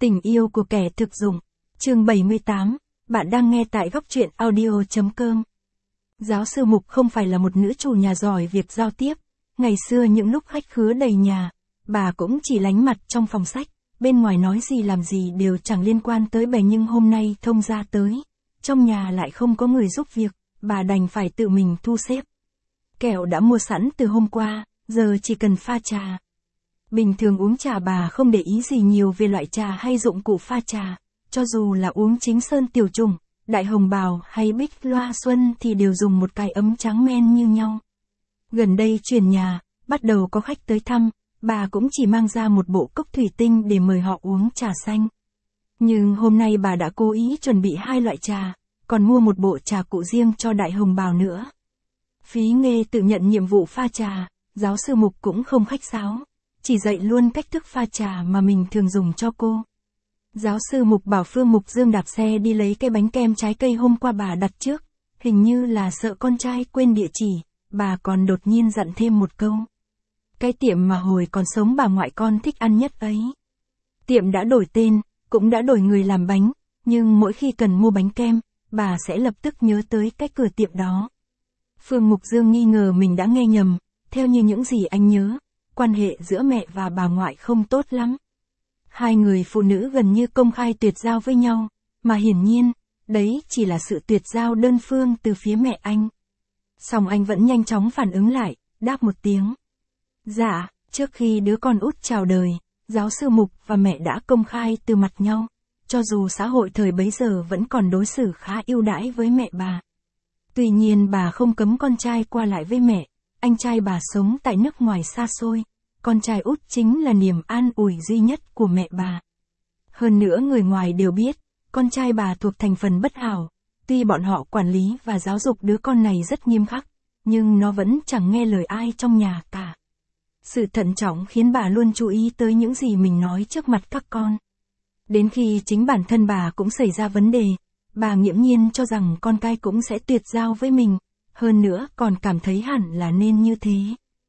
Tình yêu của kẻ thực dụng. Chương 78, bạn đang nghe tại góc truyện audio.com. Giáo sư Mục không phải là một nữ chủ nhà giỏi việc giao tiếp. Ngày xưa những lúc khách khứa đầy nhà, bà cũng chỉ lánh mặt trong phòng sách, bên ngoài nói gì làm gì đều chẳng liên quan tới bà, nhưng hôm nay thông gia tới. Trong nhà lại không có người giúp việc, bà đành phải tự mình thu xếp. Kẹo đã mua sẵn từ hôm qua, giờ chỉ cần pha trà. Bình thường uống trà bà không để ý gì nhiều về loại trà hay dụng cụ pha trà, cho dù là uống chính sơn tiểu trùng, đại hồng bào hay bích loa xuân thì đều dùng một cái ấm trắng men như nhau. Gần đây chuyển nhà, bắt đầu có khách tới thăm, bà cũng chỉ mang ra một bộ cốc thủy tinh để mời họ uống trà xanh. Nhưng hôm nay bà đã cố ý chuẩn bị 2 loại trà, còn mua một bộ trà cụ riêng cho đại hồng bào nữa. Phí Nghê tự nhận nhiệm vụ pha trà, giáo sư Mục cũng không khách sáo, chỉ dạy luôn cách thức pha trà mà mình thường dùng cho cô. Giáo sư Mục bảo Phương Mục Dương đạp xe đi lấy cái bánh kem trái cây hôm qua bà đặt trước, hình như là sợ con trai quên địa chỉ, bà còn đột nhiên dặn thêm một câu. Cái tiệm mà hồi còn sống bà ngoại con thích ăn nhất ấy. Tiệm đã đổi tên, cũng đã đổi người làm bánh, nhưng mỗi khi cần mua bánh kem, bà sẽ lập tức nhớ tới cái cửa tiệm đó. Phương Mục Dương nghi ngờ mình đã nghe nhầm, theo như những gì anh nhớ, quan hệ giữa mẹ và bà ngoại không tốt lắm. 2 người phụ nữ gần như công khai tuyệt giao với nhau, mà hiển nhiên, đấy chỉ là sự tuyệt giao đơn phương từ phía mẹ anh. Song anh vẫn nhanh chóng phản ứng lại, đáp một tiếng. Dạ, trước khi đứa con út chào đời, giáo sư Mục và mẹ đã công khai từ mặt nhau, cho dù xã hội thời bấy giờ vẫn còn đối xử khá ưu đãi với mẹ bà. Tuy nhiên bà không cấm con trai qua lại với mẹ, anh trai bà sống tại nước ngoài xa xôi, con trai út chính là niềm an ủi duy nhất của mẹ bà. Hơn nữa người ngoài đều biết, con trai bà thuộc thành phần bất hảo, tuy bọn họ quản lý và giáo dục đứa con này rất nghiêm khắc, nhưng nó vẫn chẳng nghe lời ai trong nhà cả. Sự thận trọng khiến bà luôn chú ý tới những gì mình nói trước mặt các con. Đến khi chính bản thân bà cũng xảy ra vấn đề, bà nghiễm nhiên cho rằng con cái cũng sẽ tuyệt giao với mình, hơn nữa còn cảm thấy hẳn là nên như thế.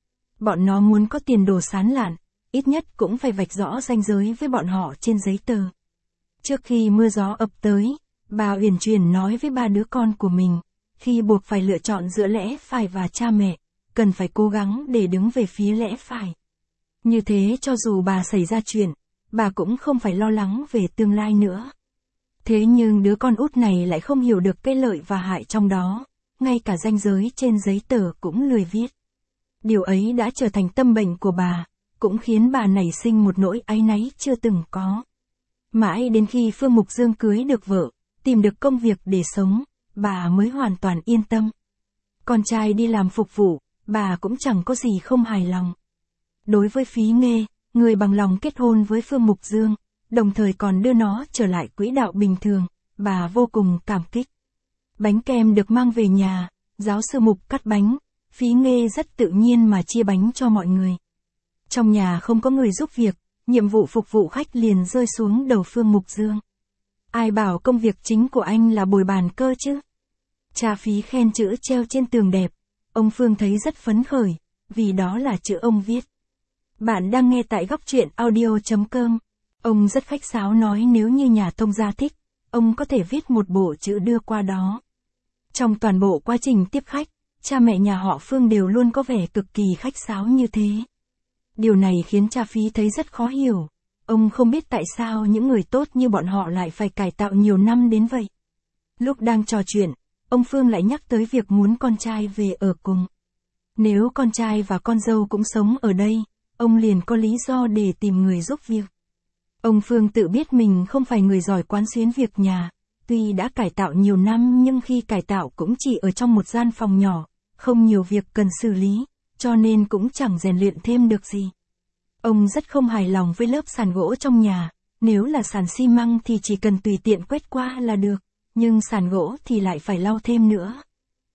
Bọn nó muốn có tiền đồ sáng lạn, ít nhất cũng phải vạch rõ ranh giới với bọn họ trên giấy tờ. Trước khi mưa gió ập tới, bà uyển chuyển nói với 3 đứa con của mình, khi buộc phải lựa chọn giữa lẽ phải và cha mẹ, cần phải cố gắng để đứng về phía lẽ phải. Như thế cho dù bà xảy ra chuyện, bà cũng không phải lo lắng về tương lai nữa. Thế nhưng đứa con út này lại không hiểu được cái lợi và hại trong đó, ngay cả ranh giới trên giấy tờ cũng lười viết. Điều ấy đã trở thành tâm bệnh của bà, cũng khiến bà nảy sinh một nỗi áy náy chưa từng có. Mãi đến khi Phương Mục Dương cưới được vợ, tìm được công việc để sống, bà mới hoàn toàn yên tâm. Con trai đi làm phục vụ, bà cũng chẳng có gì không hài lòng. Đối với Phí Nghê, người bằng lòng kết hôn với Phương Mục Dương, đồng thời còn đưa nó trở lại quỹ đạo bình thường, bà vô cùng cảm kích. Bánh kem được mang về nhà, giáo sư Mục cắt bánh, Phí Nghê rất tự nhiên mà chia bánh cho mọi người. Trong nhà không có người giúp việc, nhiệm vụ phục vụ khách liền rơi xuống đầu Phương Mục Dương. Ai bảo công việc chính của anh là bồi bàn cơ chứ? Cha Phí khen chữ treo trên tường đẹp, ông Phương thấy rất phấn khởi, vì đó là chữ ông viết. Bạn đang nghe tại góc truyện audio.com. Ông rất khách sáo nói nếu như nhà thông gia thích, ông có thể viết một bộ chữ đưa qua đó. Trong toàn bộ quá trình tiếp khách, cha mẹ nhà họ Phương đều luôn có vẻ cực kỳ khách sáo như thế. Điều này khiến cha Phí thấy rất khó hiểu. Ông không biết tại sao những người tốt như bọn họ lại phải cải tạo nhiều năm đến vậy. Lúc đang trò chuyện, ông Phương lại nhắc tới việc muốn con trai về ở cùng. Nếu con trai và con dâu cũng sống ở đây, ông liền có lý do để tìm người giúp việc. Ông Phương tự biết mình không phải người giỏi quán xuyến việc nhà, tuy đã cải tạo nhiều năm nhưng khi cải tạo cũng chỉ ở trong một gian phòng nhỏ, không nhiều việc cần xử lý, cho nên cũng chẳng rèn luyện thêm được gì. Ông rất không hài lòng với lớp sàn gỗ trong nhà, nếu là sàn xi măng thì chỉ cần tùy tiện quét qua là được, nhưng sàn gỗ thì lại phải lau thêm nữa.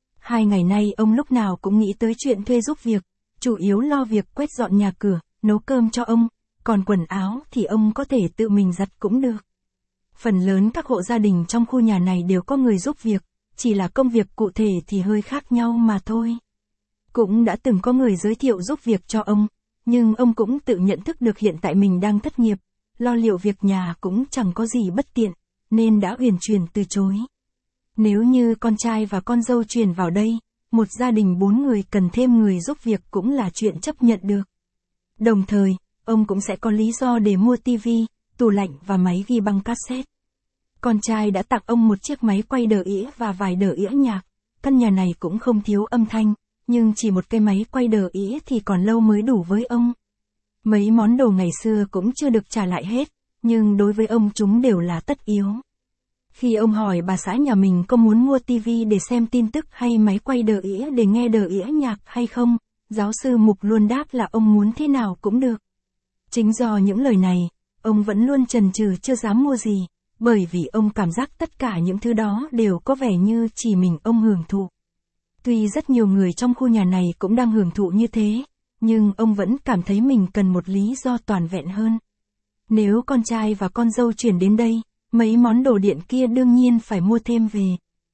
2 ngày nay ông lúc nào cũng nghĩ tới chuyện thuê giúp việc, chủ yếu lo việc quét dọn nhà cửa, nấu cơm cho ông, còn quần áo thì ông có thể tự mình giặt cũng được. Phần lớn các hộ gia đình trong khu nhà này đều có người giúp việc, chỉ là công việc cụ thể thì hơi khác nhau mà thôi. Cũng đã từng có người giới thiệu giúp việc cho ông, nhưng ông cũng tự nhận thức được hiện tại mình đang thất nghiệp, lo liệu việc nhà cũng chẳng có gì bất tiện, nên đã uyển chuyển từ chối. Nếu như con trai và con dâu chuyển vào đây, một gia đình 4 người cần thêm người giúp việc cũng là chuyện chấp nhận được. Đồng thời, ông cũng sẽ có lý do để mua tivi, tủ lạnh và máy ghi băng cassette. Con trai đã tặng ông một chiếc máy quay đờ ĩa và vài đờ ĩa nhạc. Căn nhà này cũng không thiếu âm thanh, nhưng chỉ một cái máy quay đờ ĩa thì còn lâu mới đủ với ông. Mấy món đồ ngày xưa cũng chưa được trả lại hết, nhưng đối với ông chúng đều là tất yếu. Khi ông hỏi bà xã nhà mình có muốn mua tivi để xem tin tức hay máy quay đờ ĩa để nghe đờ ĩa nhạc hay không, giáo sư Mục luôn đáp là ông muốn thế nào cũng được. Chính do những lời này, ông vẫn luôn chần chừ chưa dám mua gì, bởi vì ông cảm giác tất cả những thứ đó đều có vẻ như chỉ mình ông hưởng thụ. Tuy rất nhiều người trong khu nhà này cũng đang hưởng thụ như thế, nhưng ông vẫn cảm thấy mình cần một lý do toàn vẹn hơn. Nếu con trai và con dâu chuyển đến đây, mấy món đồ điện kia đương nhiên phải mua thêm về.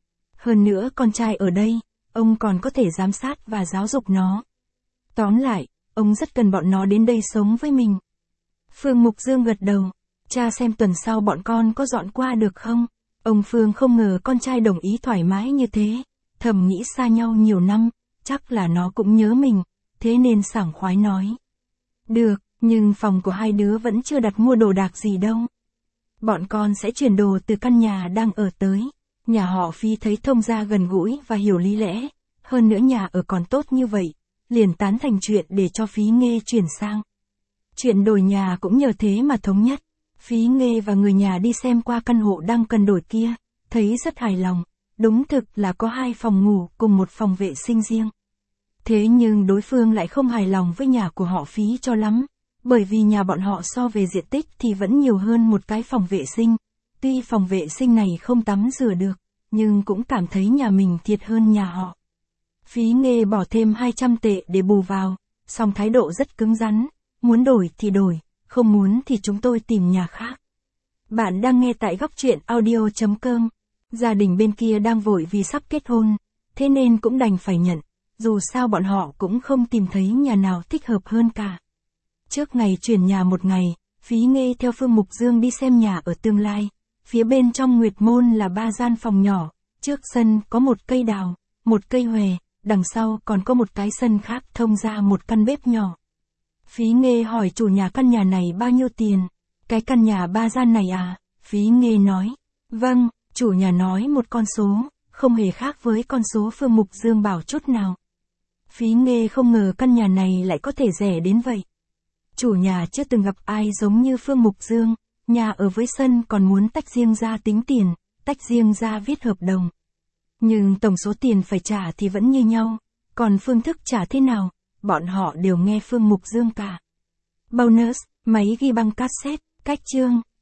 Hơn nữa con trai ở đây, ông còn có thể giám sát và giáo dục nó. Tóm lại, ông rất cần bọn nó đến đây sống với mình. Phương Mục Dương gật đầu. Cha xem tuần sau bọn con có dọn qua được không? Ông Phương không ngờ con trai đồng ý thoải mái như thế. Thầm nghĩ xa nhau nhiều năm, chắc là nó cũng nhớ mình, thế nên sảng khoái nói. Được, nhưng phòng của hai đứa vẫn chưa đặt mua đồ đạc gì đâu. Bọn con sẽ chuyển đồ từ căn nhà đang ở tới. Nhà họ Phi thấy thông gia gần gũi và hiểu lý lẽ. Hơn nữa nhà ở còn tốt như vậy, liền tán thành chuyện để cho Phí Nghê chuyển sang. Chuyện đổi nhà cũng nhờ thế mà thống nhất. Phí Nghê và người nhà đi xem qua căn hộ đang cần đổi kia, thấy rất hài lòng. Đúng thực là có 2 phòng ngủ cùng một phòng vệ sinh riêng. Thế nhưng đối phương lại không hài lòng với nhà của họ Phí cho lắm, bởi vì nhà bọn họ so về diện tích thì vẫn nhiều hơn một cái phòng vệ sinh. Tuy phòng vệ sinh này không tắm rửa được, nhưng cũng cảm thấy nhà mình thiệt hơn nhà họ. Phí Nghê bỏ thêm 200 tệ để bù vào, song thái độ rất cứng rắn, muốn đổi thì đổi, không muốn thì chúng tôi tìm nhà khác. Bạn đang nghe tại góc truyện audio.com. Gia đình bên kia đang vội vì sắp kết hôn, thế nên cũng đành phải nhận, dù sao bọn họ cũng không tìm thấy nhà nào thích hợp hơn cả. Trước ngày chuyển nhà một ngày, Phí Nghê theo Phương Mục Dương đi xem nhà ở tương lai. Phía bên trong Nguyệt Môn là 3 gian phòng nhỏ, trước sân có một cây đào, một cây hòe, đằng sau còn có một cái sân khác thông ra một căn bếp nhỏ. Phí Nghê hỏi chủ nhà căn nhà này bao nhiêu tiền? Cái căn nhà 3 gian này à? Phí Nghê nói. Vâng, chủ nhà nói một con số, không hề khác với con số Phương Mục Dương bảo chút nào. Phí Nghê không ngờ căn nhà này lại có thể rẻ đến vậy. Chủ nhà chưa từng gặp ai giống như Phương Mục Dương, nhà ở với sân còn muốn tách riêng ra tính tiền, tách riêng ra viết hợp đồng. Nhưng tổng số tiền phải trả thì vẫn như nhau, còn phương thức trả thế nào, bọn họ đều nghe Phương Mục Dương cả. Bonus, máy ghi băng cassette, cách chương.